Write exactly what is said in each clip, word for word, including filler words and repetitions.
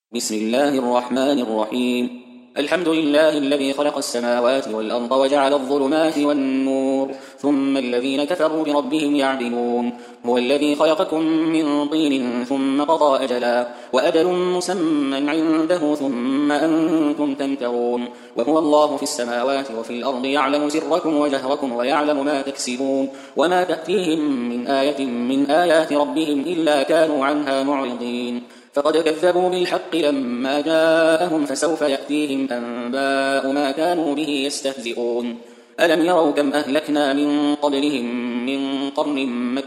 بسم الله الرحمن الرحيم. الحمد لله الذي خلق السماوات والأرض وجعل الظلمات والنور ثم الذين كفروا بربهم يعدلون. هو الذي خلقكم من طين ثم قضى أجلا وأجل مسمى عنده ثم أنتم تمترون. وهو الله في السماوات وفي الأرض يعلم سركم وجهركم ويعلم ما تكسبون وما تأتيهم من آية من آيات ربهم إلا كانوا عنها معرضين. فقد كذبوا بالحق لما جاءهم فسوف يأتيهم أنباء ما كانوا به يستهزئون. ألم يروا كم أهلكنا من قبلهم من قرن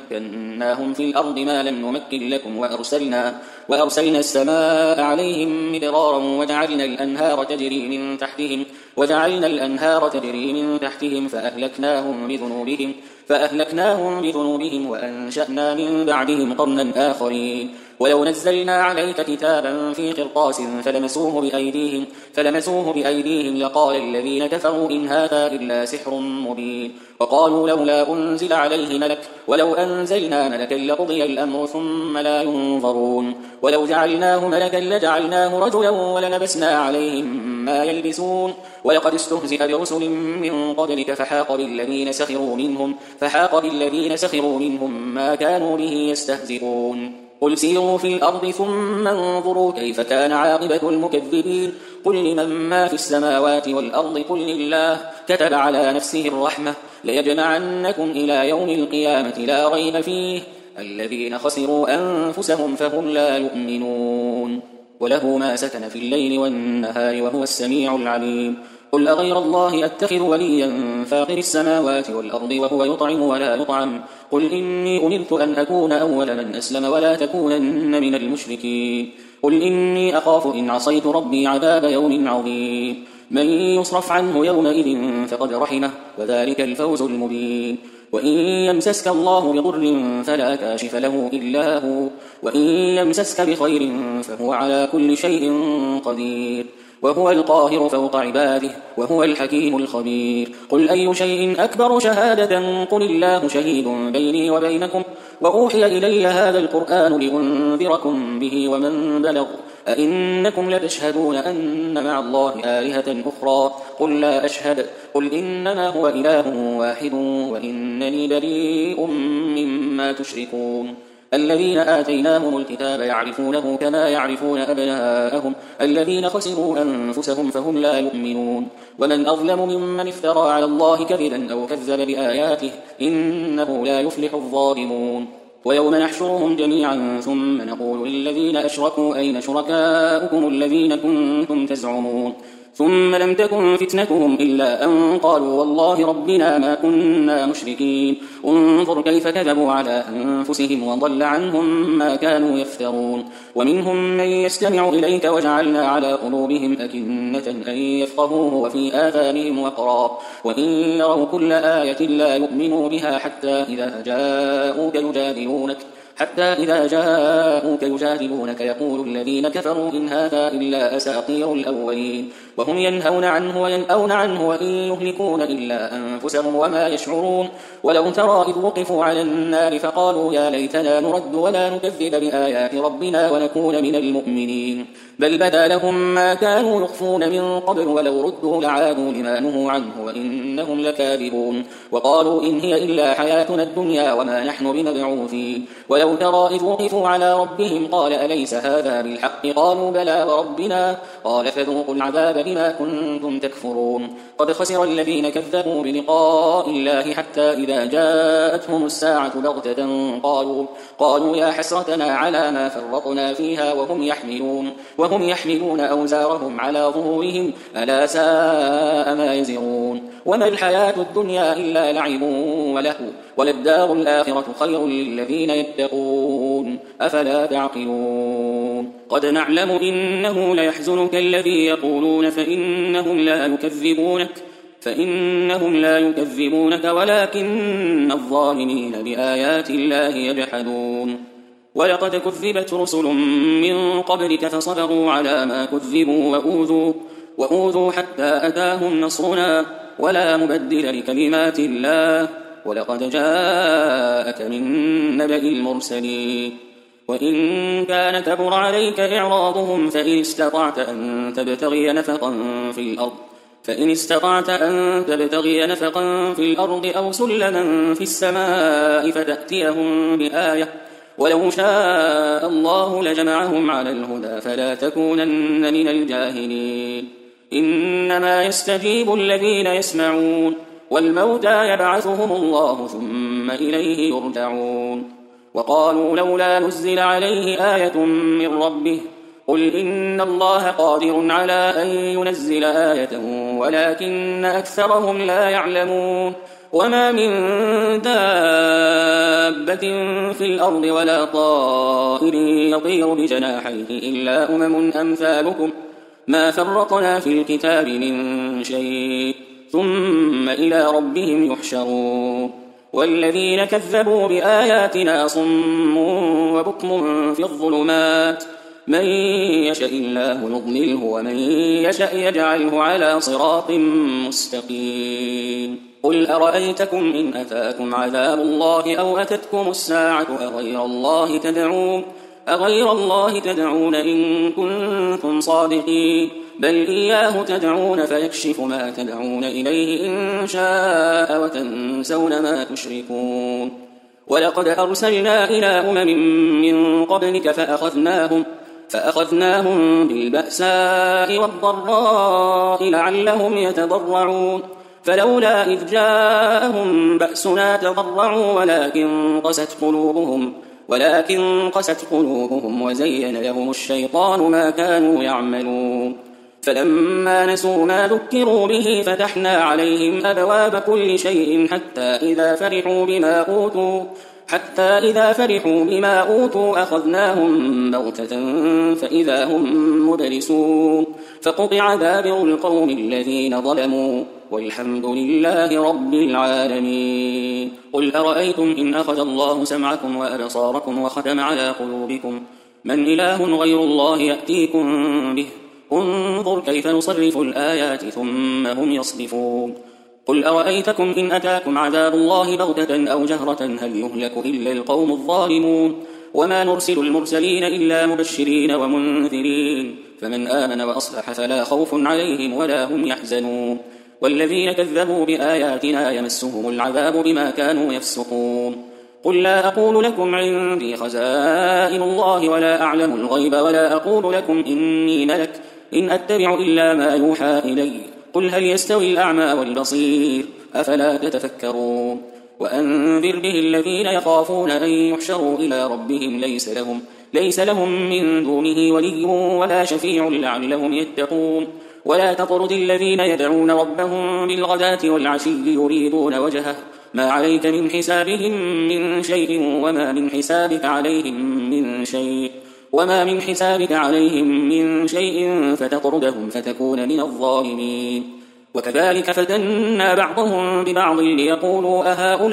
مكناهم في الأرض ما لم نمكن لكم وأرسلنا, وأرسلنا السماء عليهم مدرارا وجعلنا الأنهار تجري من تحتهم وجعلنا الأنهار تجري من تحتهم فأهلكناهم بذنوبهم فأهلكناهم بذنوبهم وأنشأنا من بعدهم قرنا آخرين. ولو نزلنا عليك كتابا في قرطاس فلمسوه بأيديهم, فلمسوه بأيديهم لقال الذين كفروا إن هذا إلا سحر مبين. وقالوا لولا أنزل عليه ملك ولو أنزلنا ملكا لقضي الأمر ثم لا ينظرون. ولو جعلناه ملكا لجعلناه رجلا وللبسنا عليهم ما يلبسون. ولقد استهزئ برسل من قبلك فحاق بالذين سخروا منهم, فحاق بالذين سخروا منهم ما كانوا به يستهزئون. قل سيروا في الأرض ثم انظروا كيف كان عاقبة المكذبين. قل لمن ما في السماوات والأرض قل لله كتب على نفسه الرحمة ليجمعنكم إلى يوم القيامة لا ريب فيه الذين خسروا أنفسهم فهم لا يؤمنون. وله ما سكن في الليل والنهار وهو السميع العليم. قل أغير الله أتخذ وليا فاطر السماوات والأرض وهو يطعم ولا يطعم. قل إني أمرت أن أكون أول من أسلم ولا تكونن من المشركين. قل إني أخاف إن عصيت ربي عذاب يوم عظيم. من يصرف عنه يومئذ فقد رحمه وذلك الفوز المبين. وإن يمسسك الله بضر فلا كاشف له إلا هو وإن يمسسك بخير فهو على كل شيء قدير وهو القاهر فوق عباده وهو الحكيم الخبير. قل أي شيء أكبر شهادة قل الله شهيد بيني وبينكم وأوحي إلي هذا القرآن لأنذركم به ومن بلغ أئنكم لتشهدون أن مع الله آلهة أخرى قل لا أشهد. قل إنما هو إله واحد وإنني بريء مما تشركون. الذين آتيناهم الكتاب يعرفونه كما يعرفون أبناءهم الذين خسروا أنفسهم فهم لا يؤمنون. ومن أظلم ممن افترى على الله كذبا أو كذب بآياته إنه لا يفلح الظالمون. ويوم نحشرهم جميعا ثم نقول للذين أشركوا أين شركاؤكم الذين كنتم تزعمون ثم لم تكن فتنتهم إلا أن قالوا والله ربنا ما كنا مشركين. انظر كيف كذبوا على أنفسهم وضل عنهم ما كانوا يفترون. ومنهم من يستمع إليك وجعلنا على قلوبهم أكنة أن يفقهوه وفي آذانهم وقرا وإن يروا كل آية لا يؤمنوا بها حتى إذا جاءوك يجادلونك حتى إذا جاءوك يجادلونك يقول الذين كفروا إن هذا إلا أساطير الأولين وهم ينهون عنه وينأون عنه وإن يهلكون إلا أنفسهم وما يشعرون. ولو ترى إذ وقفوا على النار فقالوا يا ليتنا نرد ولا نكذب بآيات ربنا ونكون من المؤمنين بل بدا لهم ما كانوا يخفون من قبل ولو ردوا لعادوا لما نهوا عنه وإنهم لكاذبون. وقالوا إن هي إلا حياتنا الدنيا وما نحن بمبعوثين. ولو ترى إذ وقفوا على ربهم قال أليس هذا بالحق قالوا بلى وربنا قال فذوقوا العذاب بما كنتم تكفرون. قد خسر الذين كذبوا بلقاء الله حتى إذا جاءتهم الساعة بغتة قالوا, قالوا يا حسرتنا على ما فرطنا فيها وهم يحملون, وهم يحملون أوزارهم على ظهورهم ألا ساء ما يزرون. وما الحياة الدنيا إلا لعب ولهو وللدار الآخرة خير للذين يتقون أفلا تعقلون. قد نعلم إنه ليحزنك الذي يقولون فإنهم لا يكذبونك فإنهم لا يكذبونك ولكن الظالمين بآيات الله يجحدون. ولقد كذبت رسل من قبلك فصبروا على ما كذبوا وأوذوا, وأوذوا حتى أتاهم نصرنا ولا مبدل لكلمات الله ولقد جاءك من نبأ المرسلين. وإن كان كبر عليك إعراضهم فإن استطعت أن تبتغي نفقا في الأرض فإن استطعت أن تبتغي نفقا في الأرض أو سلما في السماء فتأتيهم بآية ولو شاء الله لجمعهم على الهدى فلا تكونن من الجاهلين إنما يستجيب الذين يسمعون والموتى يبعثهم الله ثم إليه يرجعون وقالوا لولا نزل عليه آية من ربه قل إن الله قادر على أن ينزل آية ولكن أكثرهم لا يعلمون وما من دابة في الأرض ولا طائر يطير بجناحيه إلا أمم أمثالكم ما فرطنا في الكتاب من شيء ثم إلى ربهم يحشرون والذين كذبوا بآياتنا صم وبكم في الظلمات من يشاء الله يضلله ومن يشاء يجعله على صراط مستقيم قل أرأيتكم إن أتاكم عذاب الله أو أتتكم الساعة أغير الله تدعون أغير الله تدعون إن كنتم صادقين بل إياه تدعون فيكشف ما تدعون إليه إن شاء وتنسون ما تشركون ولقد أرسلنا إلى أمم من قبلك فأخذناهم فأخذناهم بالبأساء والضراء لعلهم يتضرعون فلولا إذ جاءهم بأسنا تضرعوا ولكن قست قلوبهم ولكن قست قلوبهم وزين لهم الشيطان ما كانوا يعملون فلما نسوا ما ذكروا به فتحنا عليهم أبواب كل شيء حتى إذا فرحوا بما أوتوا حتى إذا فرحوا بما أوتوا أخذناهم بغتة فإذا هم مبلسون فقطع دابر القوم الذين ظلموا والحمد لله رب العالمين قل أرأيتم إن أخذ الله سمعكم وأبصاركم وختم على قلوبكم من إله غير الله يأتيكم به انظر كيف نصرف الآيات ثم هم يصدفون قل أرأيتكم إن أتاكم عذاب الله بغتة أو جهرة هل يهلك إلا القوم الظالمون وما نرسل المرسلين إلا مبشرين ومنذرين فمن آمن وأصلح فلا خوف عليهم ولا هم يحزنون والذين كذبوا بآياتنا يمسهم العذاب بما كانوا يفسقون قل لا أقول لكم عندي خزائن الله ولا أعلم الغيب ولا أقول لكم إني ملك إن أتبع إلا ما يوحى إلي قل هل يستوي الأعمى والبصير أفلا تتفكرون وأنذر به الذين يخافون أن يحشروا إلى ربهم ليس لهم, ليس لهم من دونه ولي ولا شفيع لعلهم يتقون ولا تطرد الذين يدعون ربهم بالغداة والعشي يريدون وجهه ما عليك من حسابهم من شيء وما من حسابك عليهم من شيء وما من حسابك عليهم من شيء فتطردهم فتكون من الظالمين وكذلك فتنا بعضهم ببعض ليقولوا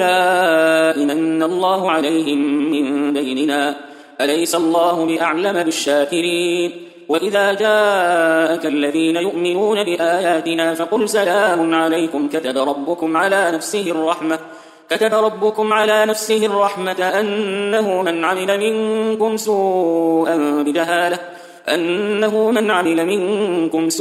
أهؤلاء من الله عليهم من بيننا أليس الله بأعلم بالشاكرين وإذا جاءك الذين يؤمنون بآياتنا فقل سلام عليكم كتب ربكم على نفسه الرحمة كتب ربكم على نفسه الرحمة أنه من عمل منكم سوءا بجهالة أنه من عمل منكم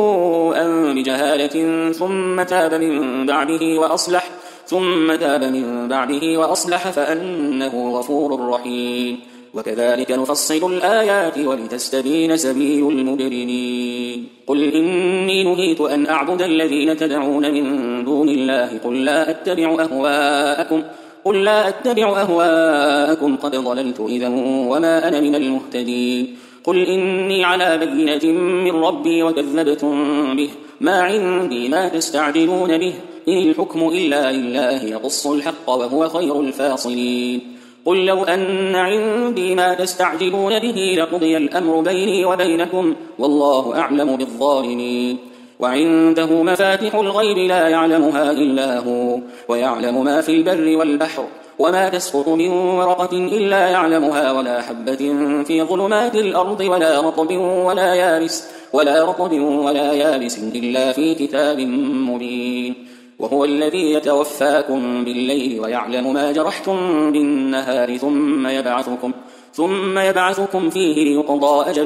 سوءا بجهالة ثم تاب من بعده وأصلح ثم تاب من بعده وأصلح فأنه غفور رحيم وكذلك نفصل الآيات ولتستبين سبيل المجرمين قل إني نهيت أن أعبد الذين تدعون من دون الله قل لا أتبع أهواءكم قل لا أتبع أهواءكم قد ضللت إذا وما أنا من المهتدين قل إني على بينة من ربي وكذبتم به ما عندي ما تستعجلون به إن الحكم إلا لله يقص الحق وهو خير الفاصلين قل لو أن عندي ما تستعجلون به لقضي الأمر بيني وبينكم والله أعلم بالظالمين وعنده مفاتح الغيب لا يعلمها إلا هو ويعلم ما في البر والبحر وما تسقط من ورقة إلا يعلمها ولا حبة في ظلمات الأرض ولا رطب ولا يابس ولا رطب ولا يابس إلا في كتاب مبين وهو الذي يتوفاكم بالليل ويعلم ما جرحتم بالنهار ثم يبعثكم ثم يبعثكم فيه ليقضى أجل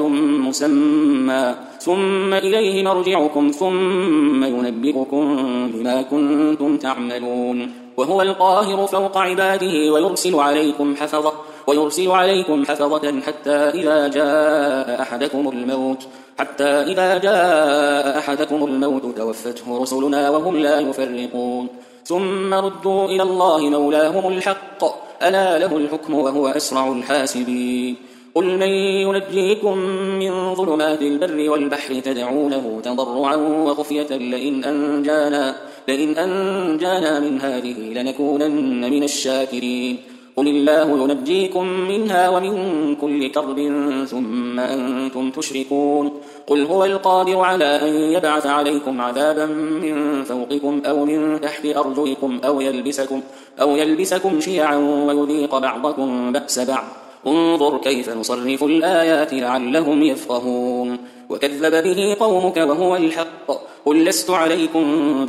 مسمى ثم إليه مرجعكم ثم ينبئكم بما كنتم تعملون وهو القاهر فوق عباده ويرسل عليكم حفظة ويرسل عليكم حفظة حتى إذا جاء أحدكم الموت حتى إذا جاء أحدكم الموت توفته رسلنا وهم لا يفرقون ثم ردوا إلى الله مولاهم الحق ألا له الحكم وهو أسرع الحاسبين قل من ينجيكم من ظلمات البر والبحر تدعونه تضرعا وخفية لئن أنجانا, لئن أنجانا من هذه لنكونن من الشاكرين قل الله ينجيكم منها ومن كل كرب ثم أنتم تشركون قل هو القادر على أن يبعث عليكم عذابا من فوقكم أو من تحت أرجلكم أو يلبسكم, أو يلبسكم شيعا ويذيق بعضكم بأس بعض انظر كيف نصرف الآيات لعلهم يفقهون وكذب به قومك وهو الحق قل لست عليكم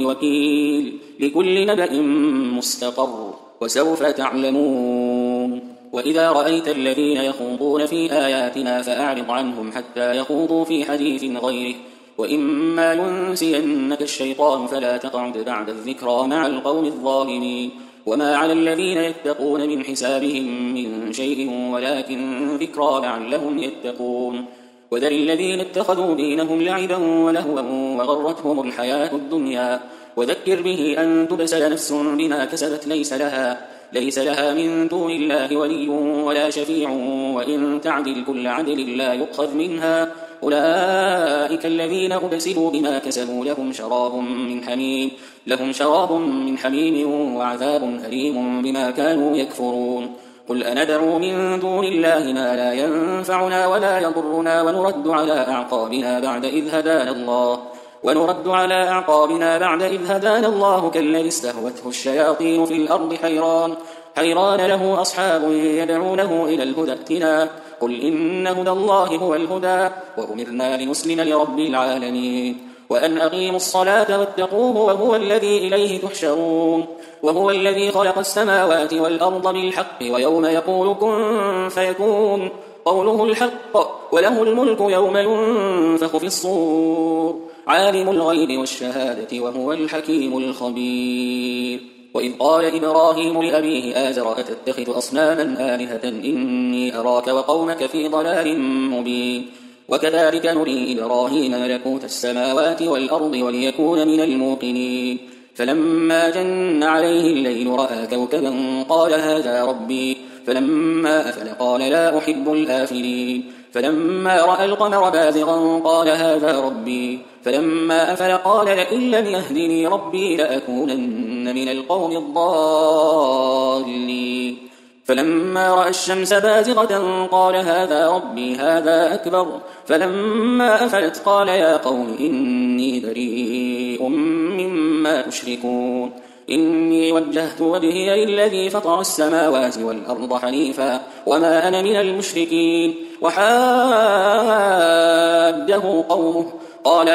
بوكيل لكل نبأ مستقر وسوف تعلمون وإذا رأيت الذين يخوضون في آياتنا فأعرض عنهم حتى يخوضوا في حديث غيره وإما ينسينك الشيطان فلا تقعد بعد الذكرى مع القوم الظالمين وما على الذين يتقون من حسابهم من شيء ولكن ذكرى لعلهم يتقون وذر الذين اتخذوا دينهم لعبا ولهوا وغرتهم الحياة الدنيا وذكر به أن تبسل نفس بما كسبت ليس لها, ليس لها من دون الله ولي ولا شفيع وإن تعدل كل عدل لا يؤخذ منها أولئك الذين أبسلوا بما كسبوا لهم شراب من حميم لهم شراب من حميم وعذاب أليم بما كانوا يكفرون قل أندعو من دون الله ما لا ينفعنا ولا يضرنا ونرد على أعقابنا بعد إذ هدانا الله ونرد على أعقابنا بعد إذ هدانا الله كالذي استهوته الشياطين في الأرض حيران حيران له أصحاب يدعونه إلى الهدى ائتنا قل إن هدى الله هو الهدى وأمرنا لنسلم لرب العالمين وأن أقيموا الصلاة واتقوه وهو الذي إليه تحشرون وهو الذي خلق السماوات والأرض بالحق ويوم يقول كن فيكون قوله الحق وله الملك يوم ينفخ في الصور عالم الغيب والشهادة وهو الحكيم الخبير وإذ قال إبراهيم لأبيه آزر أتتخذ أصناما آلهة إني أراك وقومك في ضلال مبين وكذلك نري إبراهيم ملكوت السماوات والأرض وليكون من الموقنين فلما جن عليه الليل رأى كوكبا قال هذا ربي فلما أفل قال لا أحب الآفلين فلما رأى القمر بازغا قال هذا ربي فلما أفل قال لئن لم يهدني ربي لأكونن من القوم الضالين فلما رأى الشمس بازغة قال هذا ربي هذا أكبر فلما أفلت قال يا قوم إني بريء مما تشركون إني وجهت وجهي للذي فطر السماوات والأرض حنيفا وما أنا من المشركين وحاجه قومه قال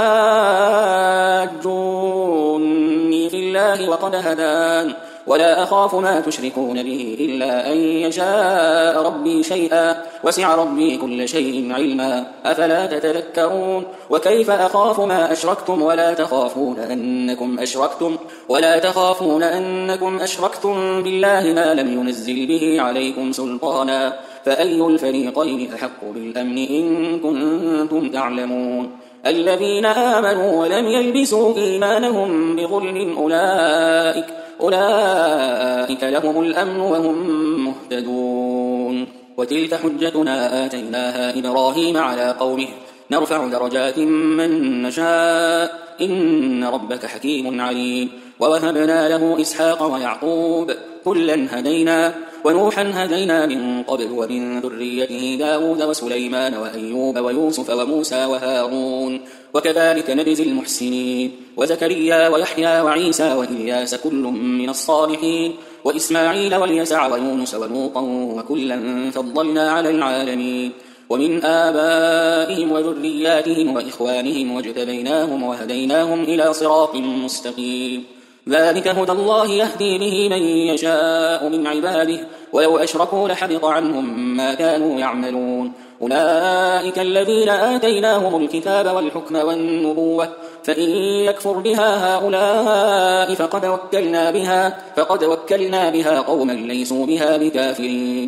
أتحاجوني في الله وقد هدان ولا أخاف ما تشركون به إلا أن يشاء ربي شيئا وسع ربي كل شيء علما أفلا تتذكرون وكيف أخاف ما أشركتم ولا تخافون أنكم أشركتم ولا تخافون أنكم أشركتم بالله ما لم ينزل به عليكم سلطانا فأي الفريقين أحق بالأمن إن كنتم تعلمون الذين آمنوا ولم يلبسوا إيمانهم بظلم أولئك أولئك لهم الأمن وهم مهتدون وتلك حجتنا آتيناها إبراهيم على قومه نرفع درجات من نشاء إن ربك حكيم عليم ووهبنا له إسحاق ويعقوب كلا هدينا ونوحا هدينا من قبل ومن ذريته داود وسليمان وأيوب ويوسف وموسى وهارون وكذلك نجزي المحسنين وزكريا ويحيى وعيسى وإلياس كل من الصالحين وإسماعيل واليسع ويونس ولوطا وكلا فضلنا على العالمين ومن آبائهم وذرياتهم وإخوانهم واجتبيناهم وهديناهم إلى صراط مستقيم ذلك هدى الله يهدي به من يشاء من عباده ولو أشركوا لحبط عنهم ما كانوا يعملون. أولئك الذين آتيناهم الكتاب والحكم والنبوة فإن يكفر بها هؤلاء فقد وكلنا بها, فقد وكلنا بها قوما ليسوا بها بكافرين.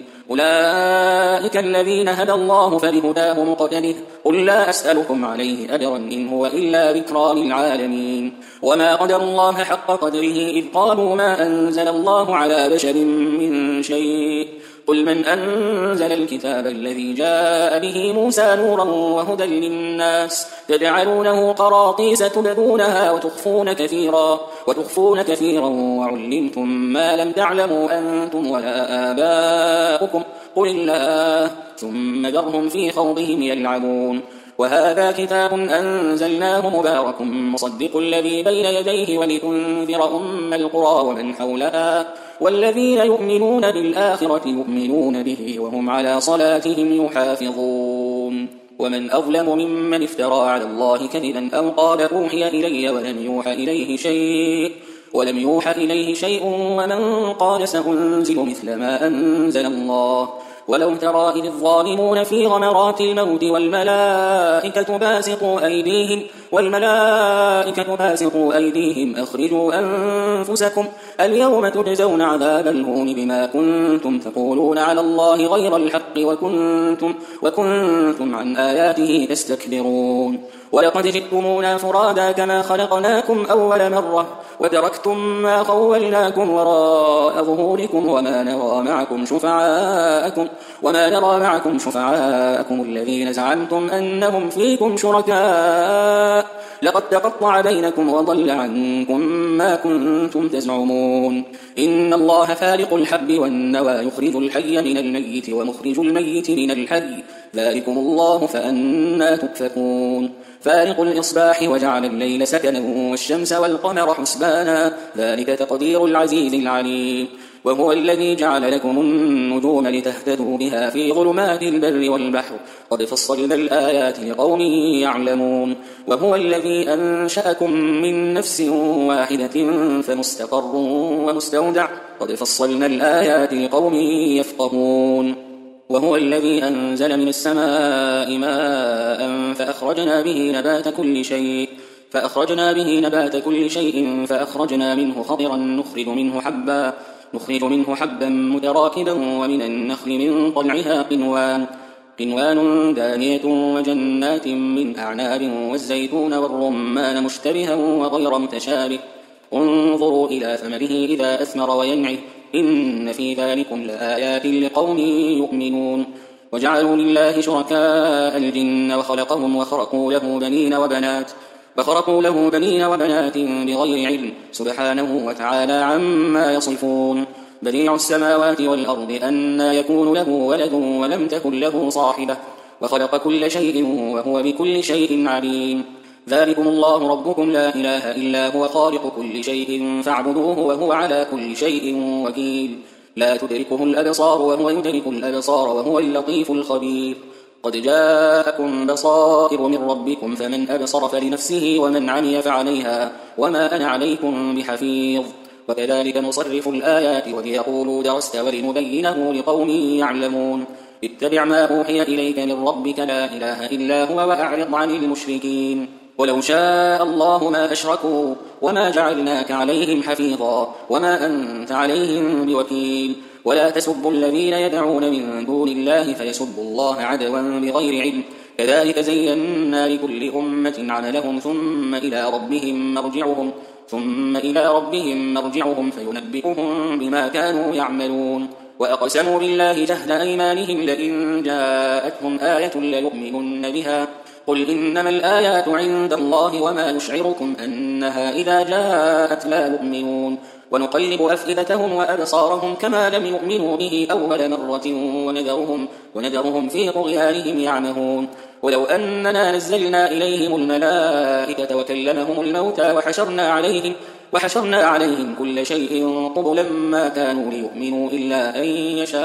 أولئك الذين هدى الله فبهداه مقتده قل لا أسألكم عليه أجرا إن هو إلا ذكرى للعالمين. وما قدر الله حق قدره إذ قالوا ما أنزل الله على بشر من شيء قل من أنزل الكتاب الذي جاء به موسى نورا وهدى للناس تجعلونه قراطيس تبدونها وتخفون كثيرا, وتخفون كثيرا وعلمتم ما لم تعلموا أنتم ولا آباؤكم قل الله ثم ذرهم في خوضهم يلعبون. وهذا كتاب أنزلناه مبارك مصدق الذي بين يديه ولتنذر أم القرى ومن حولها والذين يؤمنون بالآخرة يؤمنون به وهم على صلاتهم يحافظون. ومن أظلم ممن افترى على الله كذبا أو قال أوحي إلي ولم يوحى إليه شيء ولم يوحى إليه شيء ومن قال سأنزل مثل ما أنزل الله. ولو ترى إذ الظالمون في غمرات الموت والملائكة باسطوا أيديهم, والملائكة باسطوا أيديهم أخرجوا أنفسكم اليوم تجزون عذاب الهون بما كنتم تقولون على الله غير الحق وكنتم, وكنتم عن آياته تستكبرون. ولقد جئتمونا فرادا كما خلقناكم أول مرة وتركتم ما خولناكم وراء ظهوركم وما نرى معكم شفعاءكم وما نرى معكم شفعاءكم الذين زعمتم أنهم فيكم شركاء لقد تقطع بينكم وضل عنكم ما كنتم تزعمون. إن الله فالق الحب والنوى يخرج الحي من الميت ومخرج الميت من الحي ذلكم الله فأنى تؤفكون. فالق الإصباح وجعل الليل سكنا والشمس والقمر حسبانا ذلك تقدير العزيز العليم. وهو الذي جعل لكم النجوم لتهتدوا بها في ظلمات البر والبحر قد فصلنا الآيات لقوم يعلمون. وهو الذي أنشأكم من نفس واحدة فمستقر ومستودع قد فصلنا الآيات لقوم يفقهون. وهو الذي أنزل من السماء ماء فأخرجنا به نبات كل شيء فأخرجنا به نبات كل شيء فأخرجنا منه خضرا نخرج منه حبا نخرج منه حبا متراكبا ومن النخل من طلعها قنوان قنوان دانية وجنات من أعناب والزيتون والرمان مشتبها وغير متشابه انظروا إلى ثمره إذا أثمر وينعه إن في ذلكم لآيات لقوم يؤمنون. وجعلوا لله شركاء الجن وخلقهم وخرقوا له بنين وبنات وخرقوا له بنين وبنات بغير علم سبحانه وتعالى عما يصفون. بديع السماوات والأرض أنى يكون له ولد ولم تكن له صاحبة وخلق كل شيء وهو بكل شيء عليم. ذلكم الله ربكم لا إله إلا هو خالق كل شيء فاعبدوه وهو على كل شيء وكيل. لا تدركه الأبصار وهو يدرك الأبصار وهو اللطيف الخبير. قد جاءكم بصائر من ربكم فمن أبصر فلنفسه ومن عمي فعليها وما أنا عليكم بحفيظ. وكذلك نصرف الآيات وليقولوا درست ولنبينه لقوم يعلمون. اتبع ما أوحي إليك من ربك لا إله إلا هو وأعرض عن المشركين. ولو شاء الله ما أشركوا وما جعلناك عليهم حفيظا وما أنت عليهم بوكيل. ولا تسبوا الذين يدعون من دون الله فيسبوا الله عدوا بغير علم كذلك زينا لكل أمة عملهم ثم إلى ربهم مرجعهم ثم إلى ربهم مرجعهم فينبئهم بما كانوا يعملون. وأقسموا بالله جهد أيمانهم لئن جاءتهم آية ليؤمنن بها قل إنما الآيات عند الله وما يشعركم أنها إذا جاءت لا يؤمنون. ونقلب أفئدتهم وأبصارهم كما لم يؤمنوا به أول مرة ونذرهم, ونذرهم في طغيانهم يعمهون. ولو أننا نزلنا إليهم الملائكة وكلمهم الموتى وحشرنا عليهم, وحشرنا عليهم كل شيء قبلا ما كانوا ليؤمنوا إلا أن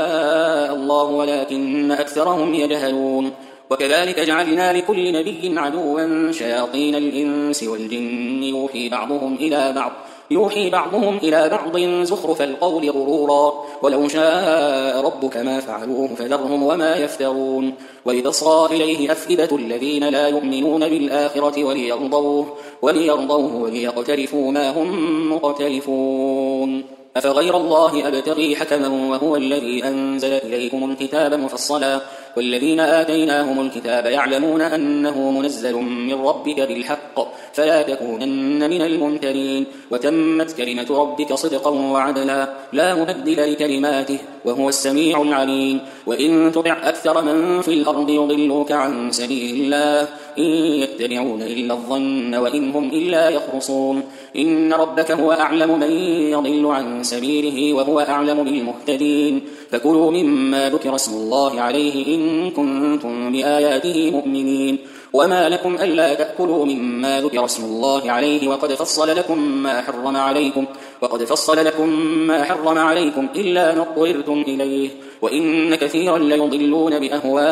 يشاء الله ولكن أكثرهم يجهلون. وكذلك جعلنا لكل نبي عدوا شياطين الإنس والجن يوحي بعضهم إلى بعض يوحي بعضهم إلى بعض زخرف القول غرورا ولو شاء ربك ما فعلوه فذرهم وما يفترون وإذا صار إليه أفئدة الذين لا يؤمنون بالآخرة وليرضوه, وليرضوه وليقترفوا ما هم مقترفون أفغير الله أبتغي حكما وهو الذي أنزل إليكم الكتاب مفصلا والذين آتيناهم الكتاب يعلمون أنه منزل من ربك بالحق فلا تكونن من الممترين وتمت كلمة ربك صدقا وعدلا لا مبدل لكلماته وهو السميع العليم وإن تطع أكثر من في الأرض يضلوك عن سبيل الله إن يتبعون إلا الظن وإن هم إلا يخرصون إن ربك هو أعلم من يضل عن سبيله وهو أعلم بالمهتدين فكلوا مما ذكر اسم الله عليه إن كنتم بآياته مؤمنين وما لكم ألا تأكلوا مما ذكر اسم الله عليه وقد فصل لكم ما حرم عليكم وقد فصل لكم ما حرم عليكم إلا ما اضطررتم إليه وإن كثيرا ليضلون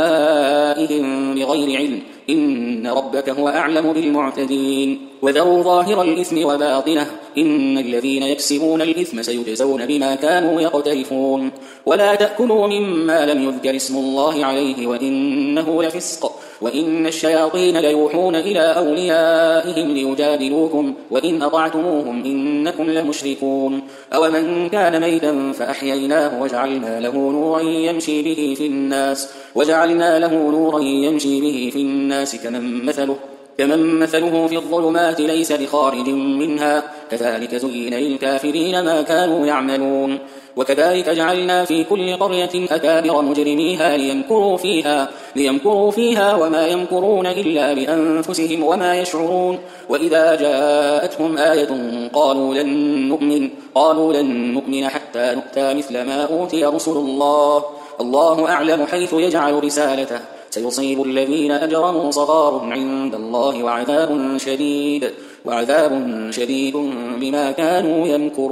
بأهوائهم بغير علم إن ربك هو أعلم بالمعتدين وذروا ظاهر الإثم وباطنه إن الذين يكسبون الإثم سيجزون بما كانوا يقترفون ولا تأكلوا مما لم يذكر اسم الله عليه وإنه لفسق وإن الشياطين ليوحون إلى أوليائهم ليجادلوكم وإن أطعتموهم إنكم لمشركون أومن كان ميتا فأحييناه وجعلنا له نورا يمشي به في الناس وجعلنا له نورا يمشي به في الناس كمن مثله كمن مثله في الظلمات ليس بخارج منها كذلك زين للكافرين ما كانوا يعملون وكذلك جعلنا في كل قرية أكابر مجرميها ليمكروا فيها, ليمكروا فيها وما يمكرون إلا بأنفسهم وما يشعرون وإذا جاءتهم آية قالوا لن نؤمن, قالوا لن نؤمن حتى نؤتى مثل ما أوتي رسل الله الله أعلم حيث يجعل رسالته سيصيب الذين أجرموا صغار عند الله وعذاب شديد وعذاب شديد بما كانوا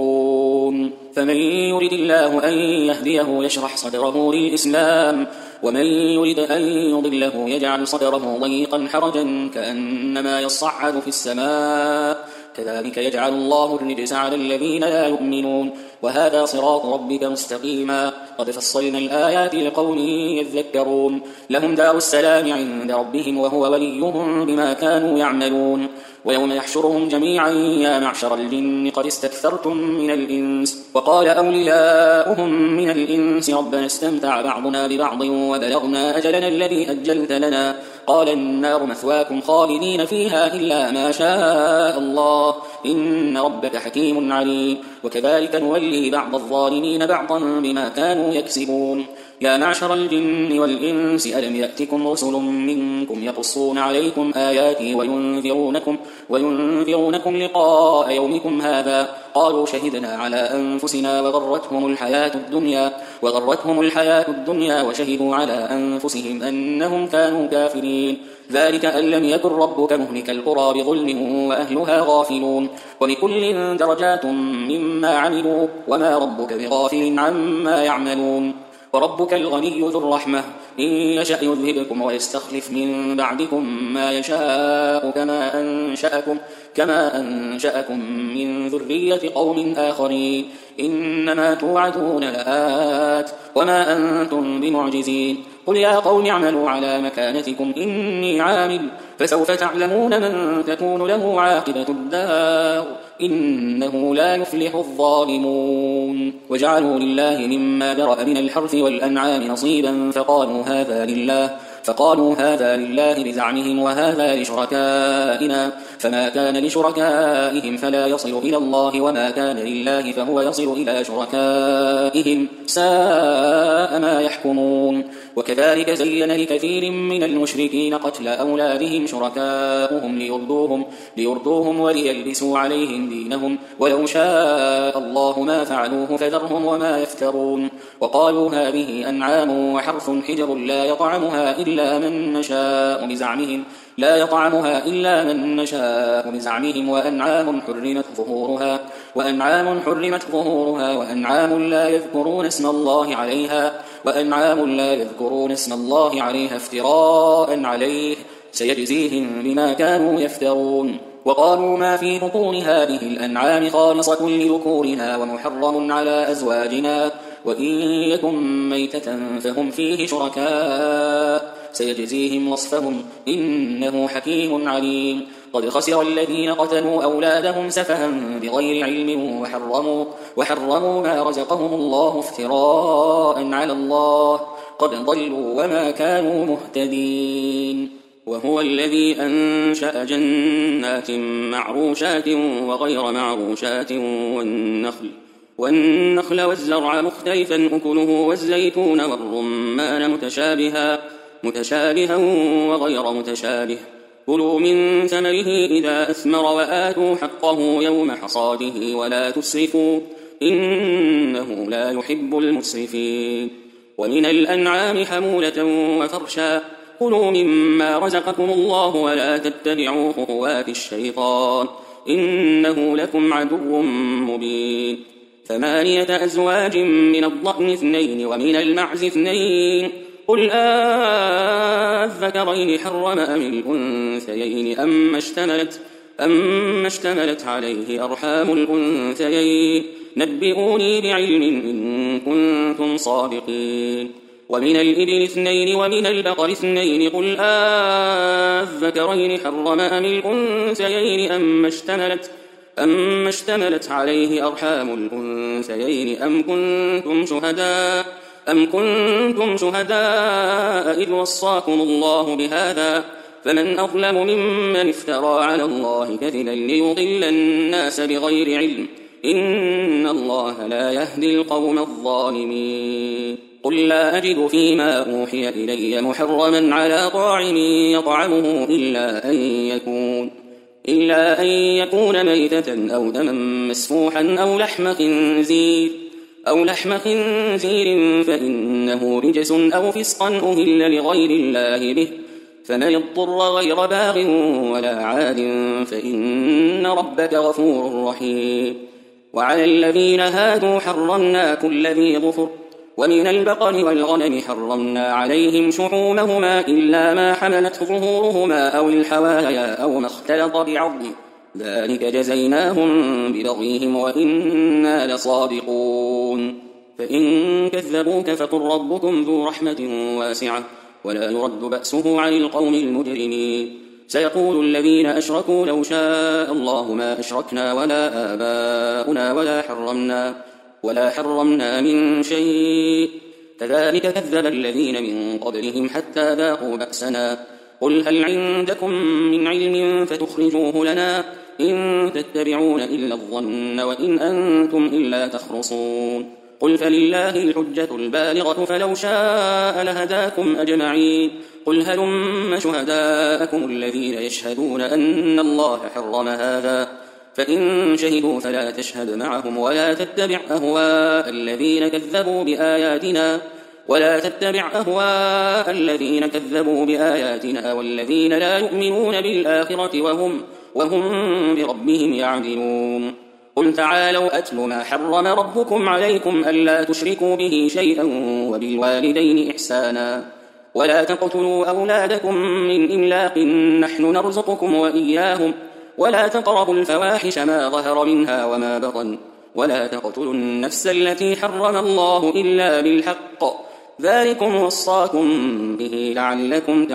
يمكرون فمن يرد الله أن يهديه يشرح صدره للإسلام ومن يرد أن يضله يجعل صدره ضيقا حرجا كأنما يصعد في السماء كذلك يجعل الله الرجس على الذين لا يؤمنون وهذا صراط ربك مستقيما قد فصلنا الآيات لقوم يذكرون لهم دار السلام عند ربهم وهو وليهم بما كانوا يعملون ويوم يحشرهم جميعا يا معشر الجن قد استكثرتم من الإنس وقال أولياؤهم من الإنس ربنا استمتع بعضنا ببعض وبلغنا أجلنا الذي أجلت لنا قال النار مثواكم خالدين فيها إلا ما شاء الله إن ربك حكيم عليم وكذلك نولي بعض الظالمين بعضا بما كانوا يكسبون يا معشر الجن والإنس ألم يأتكم رسل منكم يقصون عليكم آياتي وينذرونكم, وينذرونكم لقاء يومكم هذا قالوا شهدنا على أنفسنا وغرتهم الحياة الدنيا, وغرتهم الحياة الدنيا وشهدوا على أنفسهم أنهم كانوا كافرين ذلك أن لم يكن ربك مهلك القرى بظلم وأهلها غافلون ولكل درجات مما عملوا وما ربك بغافل عما يعملون وربك الغني ذو الرحمة إن يشأ يذهبكم ويستخلف من بعدكم ما يشاء كما أنشأكم, كما أنشأكم من ذرية قوم آخرين إنما توعدون لآت وما أنتم بمعجزين قل يا قوم اعملوا على مكانتكم إني عامل فسوف تعلمون من تكون له عاقبة الدار إنه لا يفلح الظالمون وجعلوا لله مما برأ من الحرث والأنعام نصيبا فقالوا هذا لله فقالوا هذا لله بزعمهم وهذا لشركائنا فما كان لشركائهم فلا يصل إلى الله وما كان لله فهو يصل إلى شركائهم ساء ما يحكمون وكذلك زين لكثير من المشركين قتل أولادهم شركاؤهم ليردوهم, ليردوهم وليلبسوا عليهم دينهم ولو شاء الله ما فعلوه فذرهم وما يفترون وقالوا هذه أنعام وحرث حجر لا يطعمها إلا من نشاء بزعمهم لا يطعمها إلا من نشاء بزعمهم وأنعام حرمت ظهورها وأنعام حرمت ظهورها وأنعام لا يذكرون اسم الله عليها وأنعام لا يذكرون اسم الله عليها افتراء عليه سيجزيهم بما كانوا يفترون وقالوا ما في بطون هذه الأنعام خالصة لذكورنا ومحرم على أزواجنا وإن يكن ميتة فهم فيه شركاء سيجزيهم وصفهم إنه حكيم عليم. قد خسر الذين قتلوا أولادهم سفها بغير علم وحرموا, وحرموا ما رزقهم الله افتراء على الله قد ضلوا وما كانوا مهتدين. وهو الذي أنشأ جنات معروشات وغير معروشات والنخل, والنخل والزرع مختلفا أكله والزيتون والرمان متشابها, متشابها وغير متشابه كلوا من ثمره إذا أثمر وآتوا حقه يوم حصاده ولا تسرفوا إنه لا يحب المسرفين. ومن الأنعام حمولة وفرشا كلوا مما رزقكم الله ولا تتبعوا خطوات الشيطان إنه لكم عدو مبين. ثمانية أزواج من الضأن اثنين ومن المعز اثنين قل آذكرين حرم أم الأنثيين أم اشتملت, أم اشتملت عليه أرحام الأنثيين نبئوني بعلم إن كنتم صادقين. ومن الإبل اثنين ومن البقر اثنين قل آذكرين حرم أم الأنثيين أم اشتملت, أم اشتملت عليه أرحام الأنثيين أم كنتم شهداء أم كنتم شهداء إذ وصاكم الله بهذا فمن أظلم ممن افترى على الله كذبا ليضل الناس بغير علم إن الله لا يهدي القوم الظالمين. قل لا أجد فيما أوحي إلي محرما على طاعم يطعمه إلا أن يكون إلا أن يكون ميتة أو دما مسفوحا أو لحم خنزير أو لحم خنزير فإنه رجس أو فسقا أهل لغير الله به فمن اضطر غير باغ ولا عاد فإن ربك غفور رحيم. وعلى الذين هادوا حرمنا كل ذي ظفر ومن البقر والغنم حرمنا عليهم شحومهما إلا ما حملت ظهورهما أو الحوايا أو ما اختلط بعظم ذلك جزيناهم ببغيهم وإنا لصادقون. فإن كذبوك فقل ربكم ذو رحمة واسعة ولا يرد بأسه عن القوم المجرمين. سيقول الذين أشركوا لو شاء الله ما أشركنا ولا آباؤنا ولا حرمنا, ولا حرمنا من شيء كذلك كذب الذين من قبلهم حتى ذاقوا بأسنا. قل هل عندكم من علم فتخرجوه لنا إن تتبعون إلا الظن وإن أنتم إلا تخرصون. قل فلله الحجة البالغة فلو شاء لهداكم أجمعين. قل هلم شهداءكم الذين يشهدون أن الله حرم هذا فإن شهدوا فلا تشهد معهم ولا تتبع أهواء الذين كذبوا بآياتنا ولا تتبع أهواء الذين كذبوا بآياتنا والذين لا يؤمنون بالآخرة وهم, وهم بربهم يعدلون. قل تعالوا أتل ما حرم ربكم عليكم ألا تشركوا به شيئا وبالوالدين إحسانا ولا تقتلوا أولادكم من إملاق نحن نرزقكم وإياهم ولا تقربوا الفواحش ما ظهر منها وما بطن ولا تقتلوا النفس التي حرم الله إلا بالحق ذلكم وصاكم به لعلكم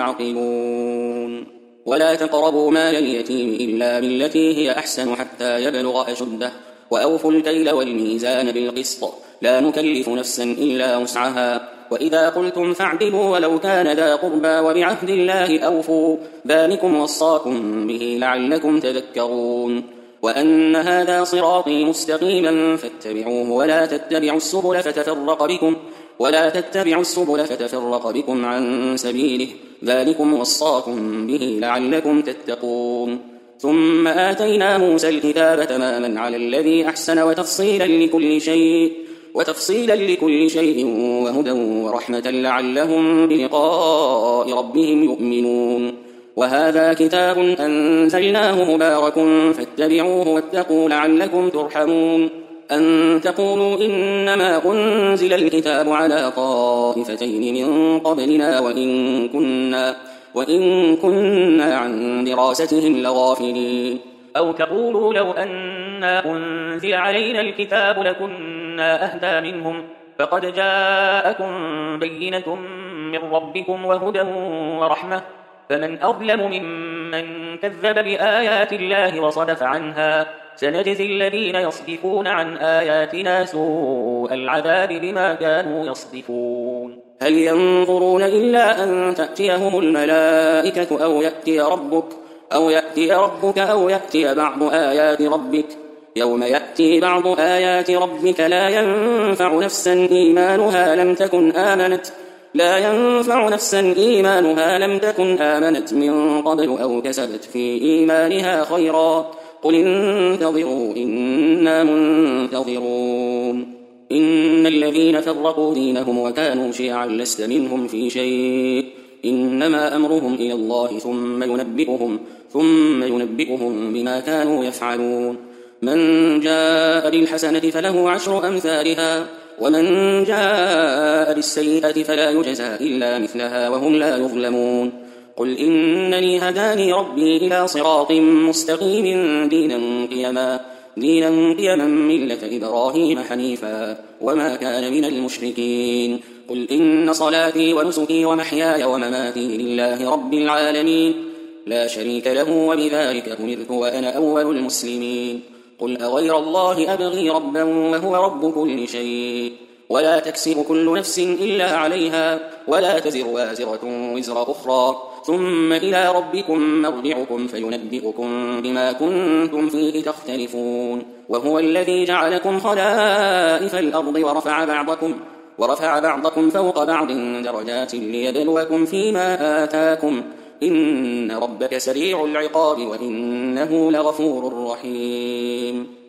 تعقلون. ولا تقربوا مال اليتيم إلا بالتي هي أحسن حتى يبلغ أشده وأوفوا الكيل والميزان بالقسط لا نكلف نفسا إلا وسعها وإذا قلتم فاعدلوا ولو كان ذا قربى وبعهد الله أوفوا ذلكم وصاكم به لعلكم تذكرون. وأن هذا صراطي مستقيما فاتبعوه ولا تتبعوا السبل فتفرق بكم ولا تتبعوا السبل فتفرق بكم عن سبيله ذلكم وصاكم به لعلكم تتقون. ثم آتينا موسى الكتاب تماما على الذي أحسن وتفصيلا لكل شيء وتفصيلا لكل شيء وهدى ورحمة لعلهم بلقاء ربهم يؤمنون. وهذا كتاب أنزلناه مبارك فاتبعوه واتقوا لعلكم ترحمون. أن تقولوا إنما أنزل الكتاب على طائفتين من قبلنا وإن كنا, وإن كنا عن دراستهم لغافلين. أو تقولوا لو أنا أنزل علينا الكتاب لكنا أهدى منهم فقد جاءكم بينة من ربكم وهدى ورحمة فمن أظلم ممن كذب بآيات الله وصدف عنها سنجزي الذين يصدفون عن آياتنا سوء العذاب بما كانوا يصدفون. هل ينظرون إلا أن تأتيهم الملائكة أو يأتي ربك أو يأتي ربك أو يأتي بعض آيات ربك يوم يأتي بعض آيات ربك لا ينفع نفسا إيمانها لم تكن آمنت لا ينفع نفسا إيمانها لم تكن آمنت من قبل أو كسبت في إيمانها خيرا قل انتظروا إنا منتظرون. إن الذين فرقوا دينهم وكانوا شيعا لست منهم في شيء إنما أمرهم إلى الله ثم ينبئهم ثم ينبئهم بما كانوا يفعلون. من جاء بالحسنة فله عشر أمثالها ومن جاء بالسيئة فلا يجزى إلا مثلها وهم لا يظلمون. قل إنني هداني ربي إلى صراط مستقيم دينا قيما دينا قيما ملة إبراهيم حنيفا وما كان من المشركين. قل إن صلاتي ونسكي ومحياي ومماتي لله رب العالمين لا شريك له وبذلك أمرت وأنا أول المسلمين. قل أغير الله أبغي ربا وهو رب كل شيء ولا تكسب كل نفس إلا عليها ولا تزر وازرة وزر أخرى ثم إلى ربكم مرجعكم فينبئكم بما كنتم فيه تختلفون. وهو الذي جعلكم خلائف الأرض ورفع بعضكم ورفع بعضكم فوق بعض درجات ليبلوكم فيما آتاكم إن ربك سريع العقاب وإنه لغفور رحيم.